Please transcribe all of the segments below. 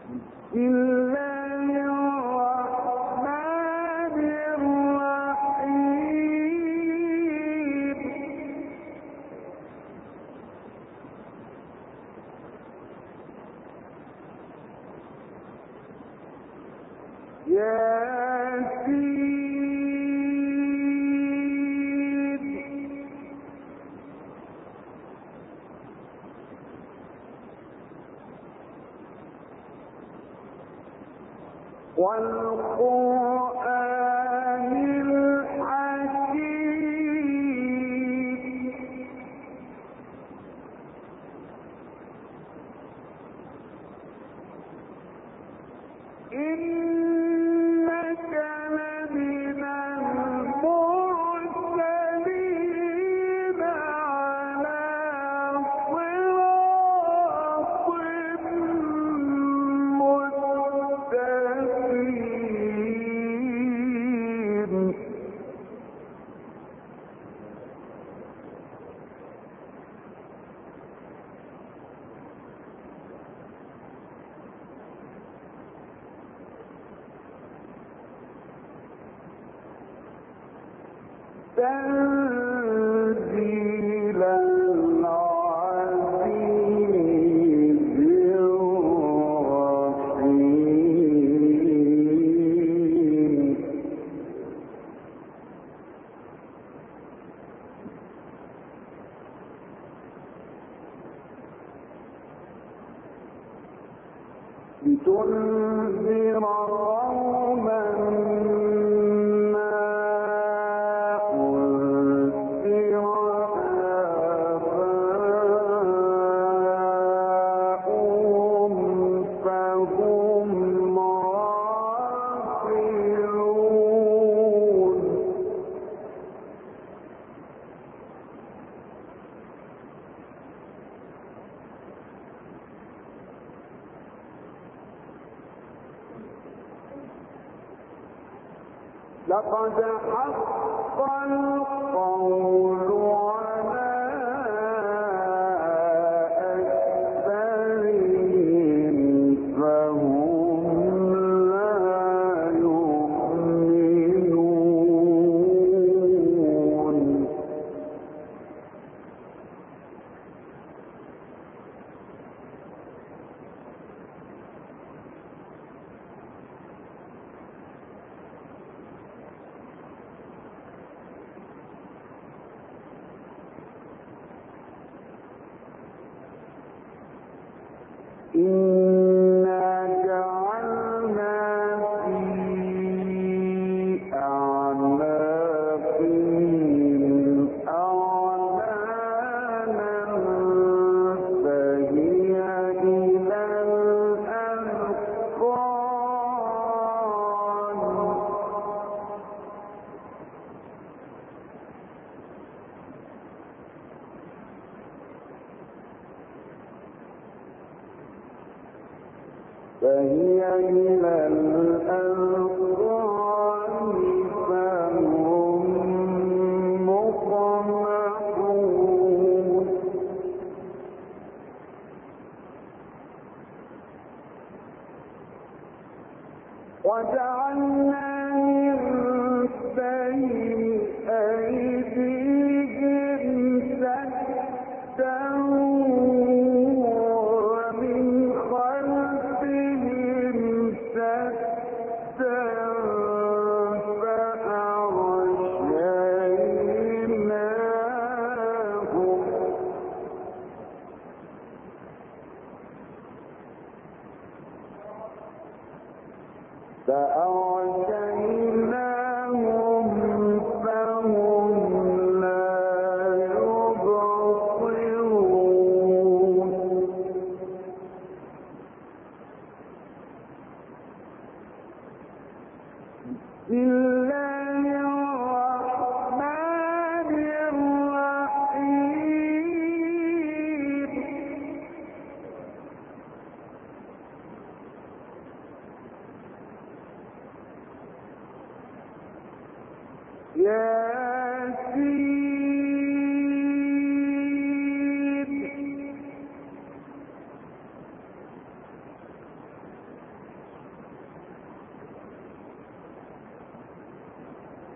والقرآن الحكيم إنك لمن المرسلين على صراط مستقيم تنزيل العزيز الرحيم لتنذر قوما لقد حق القول على أكثرهم فهم لا يؤمنون إنا جعلنا في أعناقهم أغلالا فهي إلى الأذقان فهي إلى الأذقان فهم مقمحون وجعلنا من بين أيديهم سدا ومن خلفهم سدا فأغشيناهم فهم لا يبصرون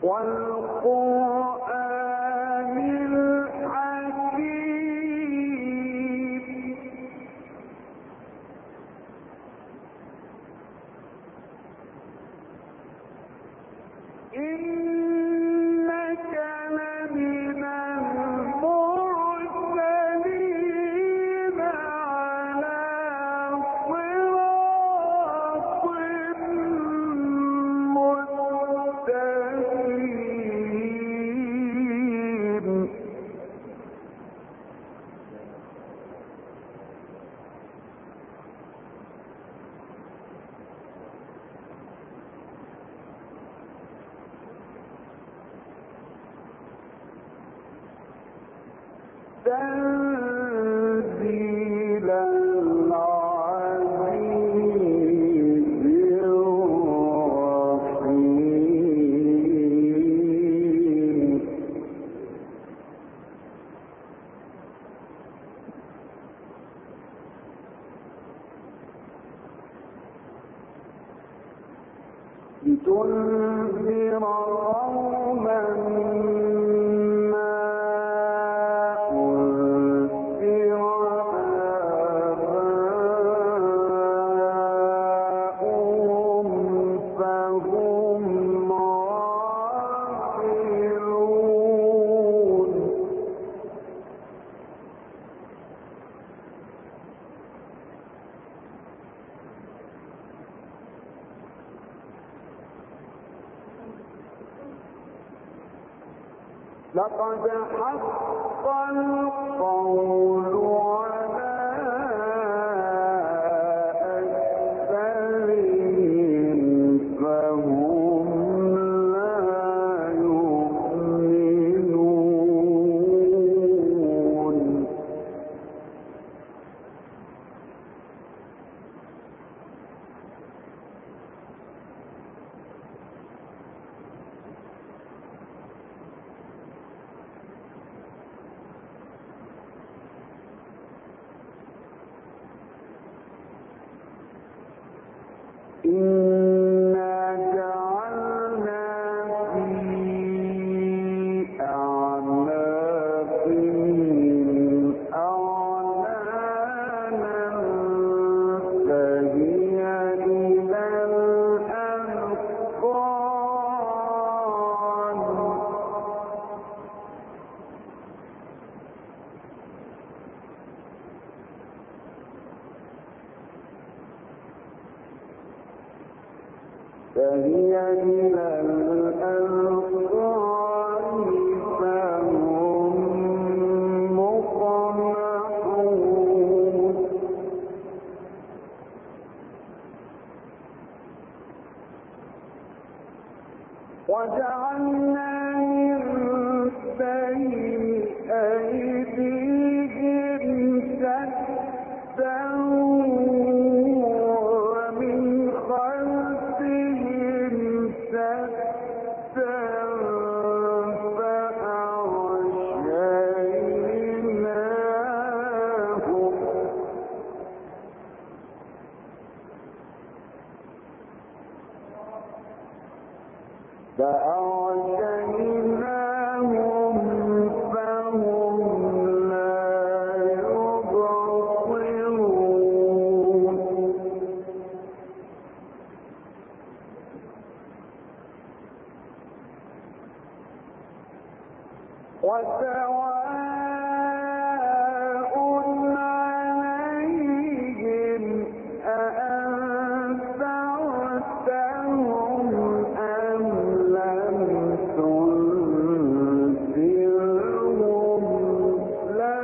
والقرآن الحكيم إنك لمن المرسلين على صراط مستقيم تنزيل العزيز الرحيم لتنذر قوما لقد حق القول على أكثرهم فهم لا يؤمنون إنا جعلنا في أعناقهم أغلالا فهي إلى الأذقان فهي إلى الأذقان فهم مقمحون وجعلنا من بين أيديهم سدا ومن خلفهم سدا فأغشيناهم فهم لا يبصرون وسواء عليهم أأنذرتهم أم لم تنذرهم لا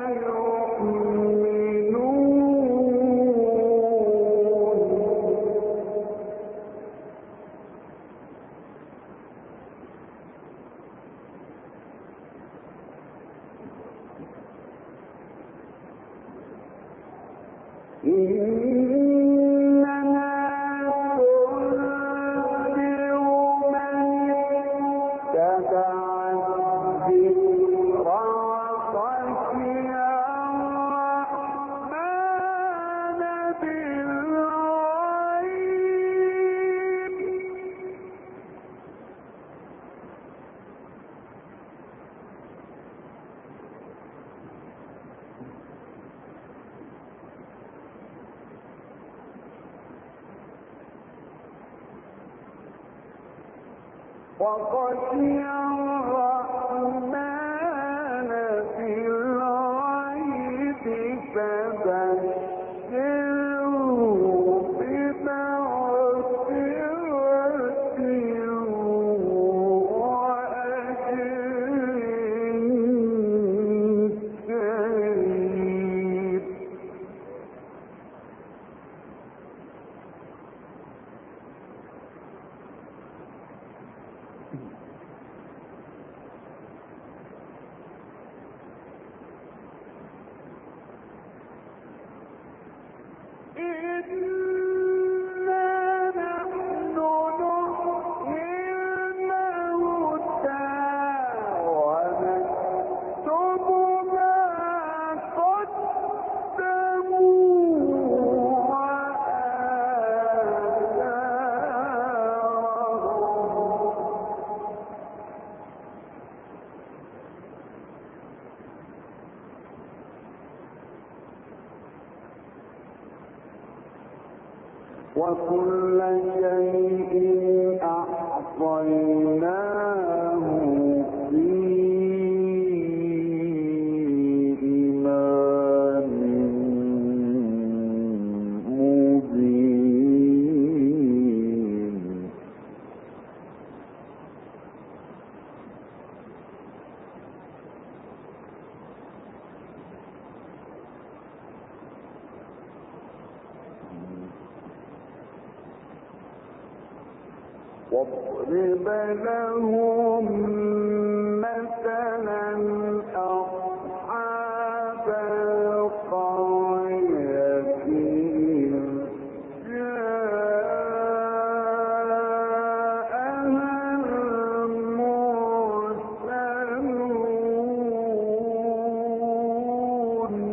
يؤمنون إنما تنذر من اتبع الذكر وخشي الرحمن بالغيب وخشي الرحمن في الغيب فبشره بمغفرة وأجر كريم. وكل شيء أحصيناه في إمام مبين. واضرب لهم مثلا أصحاب القرية إذ جاءها المرسلون.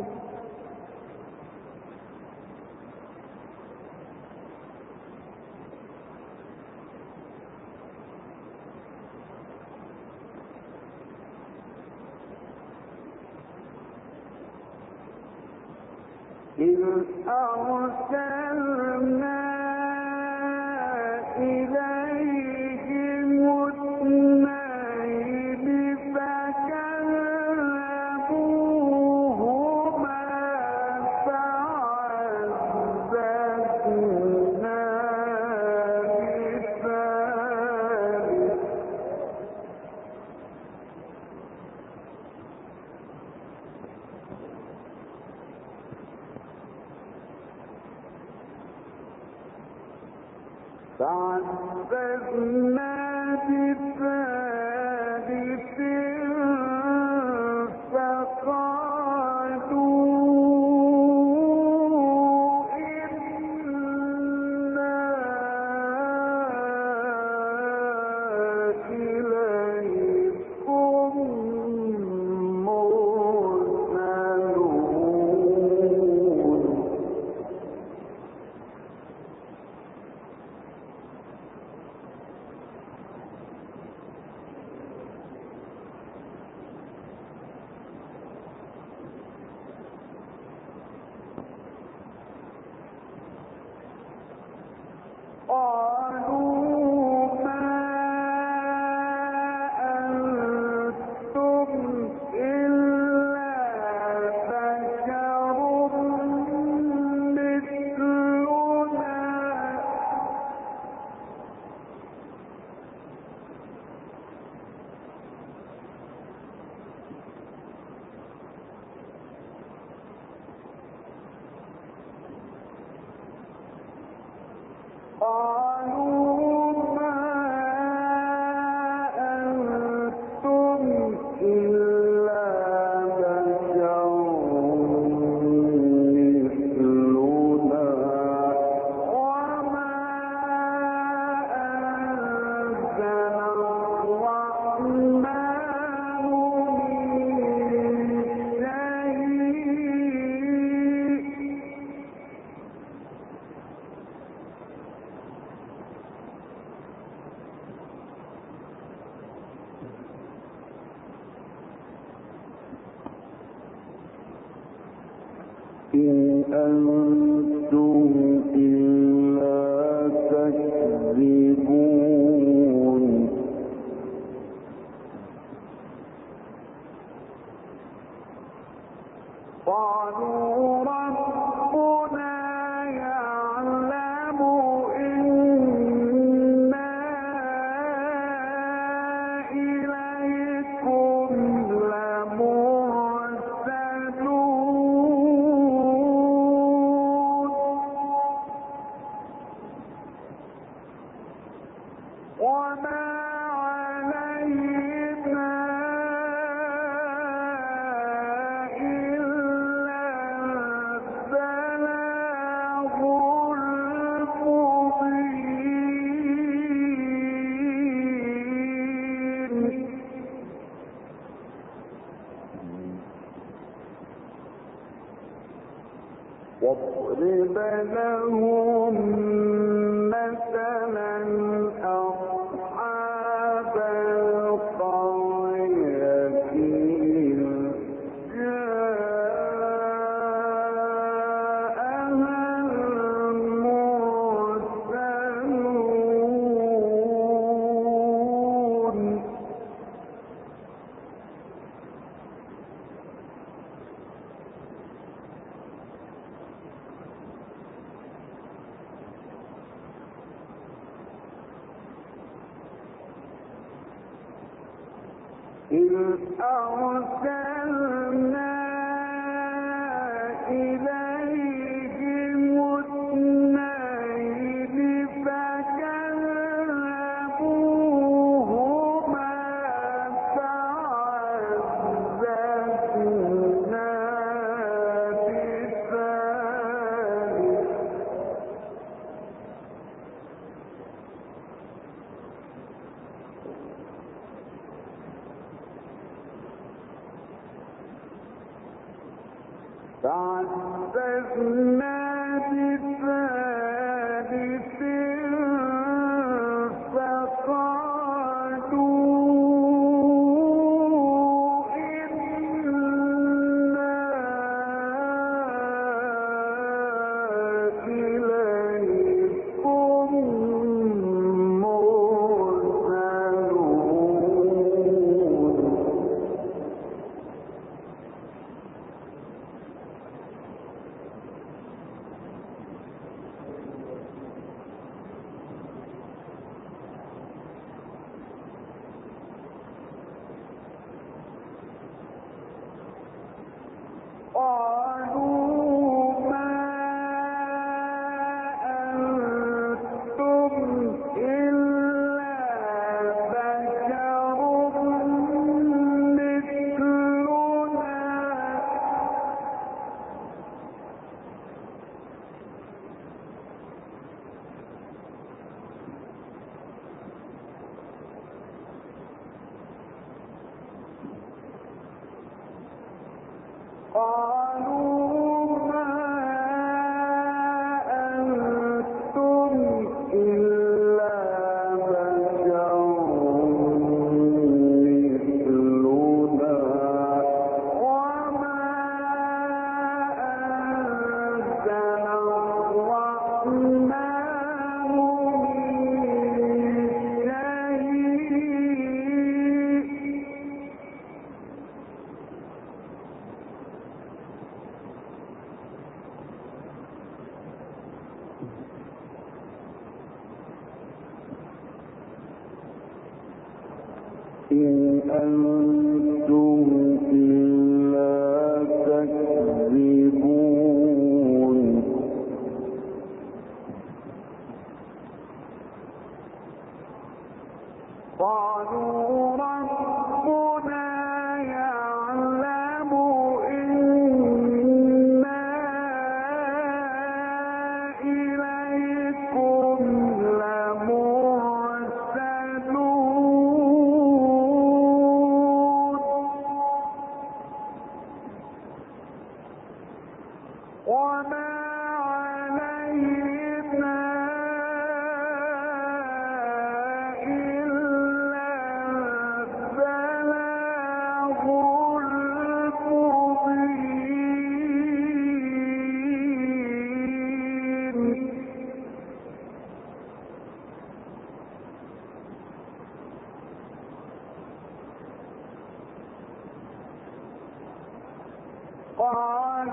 إذ أرسلنا إليهم اثنين فكذبوهما فعززنا بثالث. فعززنا بثالث فقالوا إنا إليكم مرسلون. قالوا ما أنتم إلا بشر مثلنا قالوا ما أنتم إلا بشر مثلنا وما أنزل الرحمن إن أنتم إلا تكذبون. قالوا ربنا يعلم إنا إليكم لمرسلون وما علينا واضرب لهم مثلا أصحاب القرية إذ جاءها المرسلون إذ أرسلنا إليهم اثنين فكذبوهما فعززنا بثالث فقالوا إنا إليكم مرسلون قالوا ما أنتم إلا بشر مثلنا قالوا ما أنتم إلا بشر مثلنا وما أنزل الرحمن إن أنتم إلا تكذبون قالوا ربنا يعلم إنا إليكم لمرسلون وما علينا إلا البلاغ المبين قال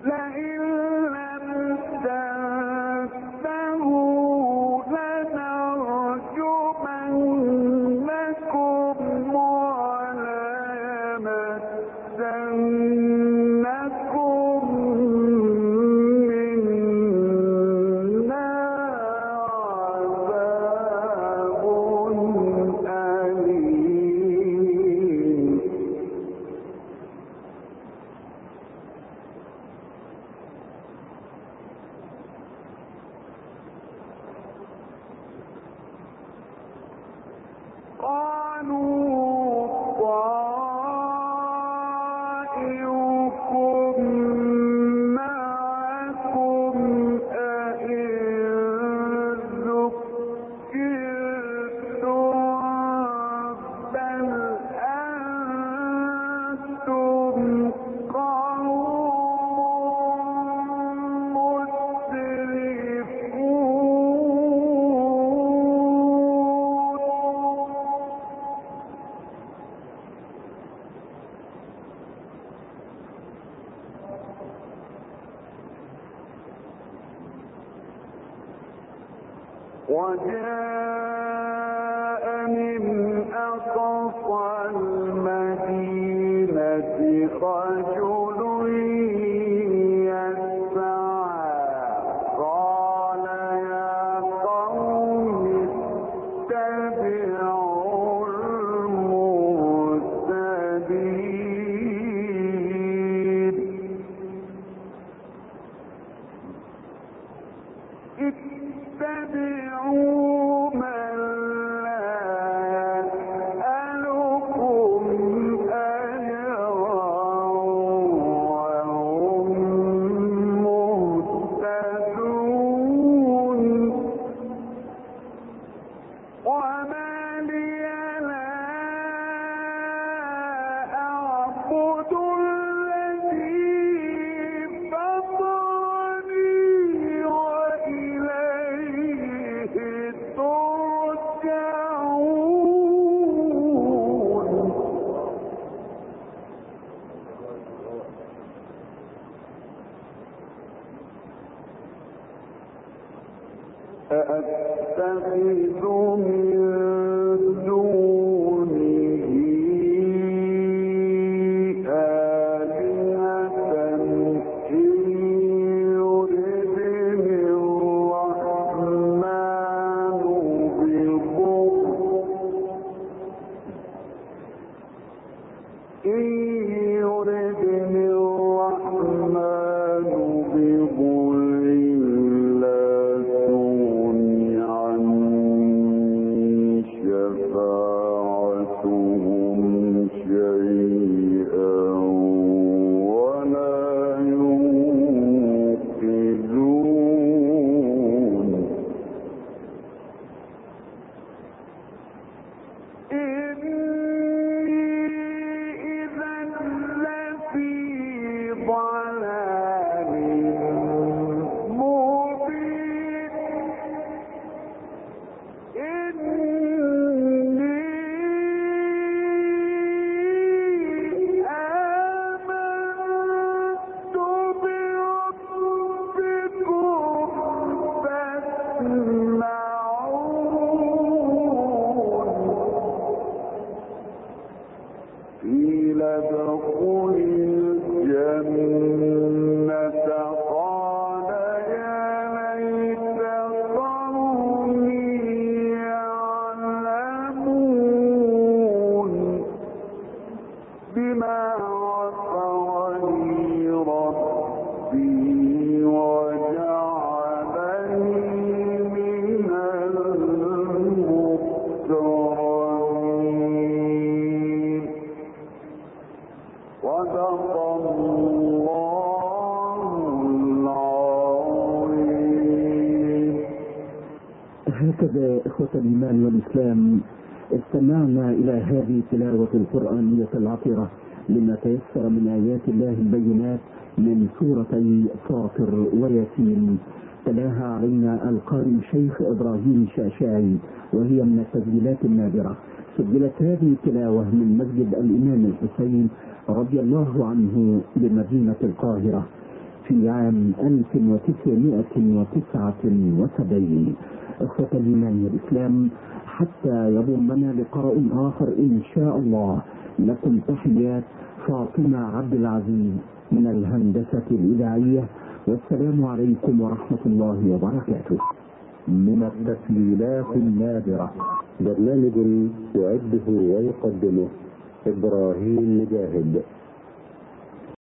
وجاء من أقصى المدينة رجل يسعى قال يا قوم اتبعوا المرسلين اتبعوا من لا يسألكم أجرا وهم مهتدون وما لي لا أعبد الذي فطرني وإليه ترجعون أأتخذ من دونه آلهة إن يردني الرحمن بضر لا تغني عني شفاعتهم شيئا ولا ينقذون إذا لفي ضلال مبين إني آمنت بربكم فاسمعون قيل ادخل الجنة قال يا ليت قومي يعلمون بما غفرني ربي وجعلني من المكرمين صدق الله العظيم. هكذا إخوة الإيمان والإسلام استمعنا إلى هذه التلاوة القرآنية العطرة لما تيسر من آيات الله البينات من سورتي فاطر وياسين. تلاها علينا القارئ الشيخ إبراهيم الشاشاعي وهي من التسجيلات النادرة. سجلت هذه التلاوة من مسجد الإمام الحسين رضي الله عنه بمدينة القاهرة. في عام 1979. إخوة الإيمان والإسلام، حتى يضمنا لقاء آخر إن شاء الله، لكم تحيات فاطمة عبد العزيز من الهندسة الإذاعية، والسلام عليكم ورحمة الله وبركاته. من التسجيلات النادرة برنامج يعده ويقدمه إبراهيم مجاهد.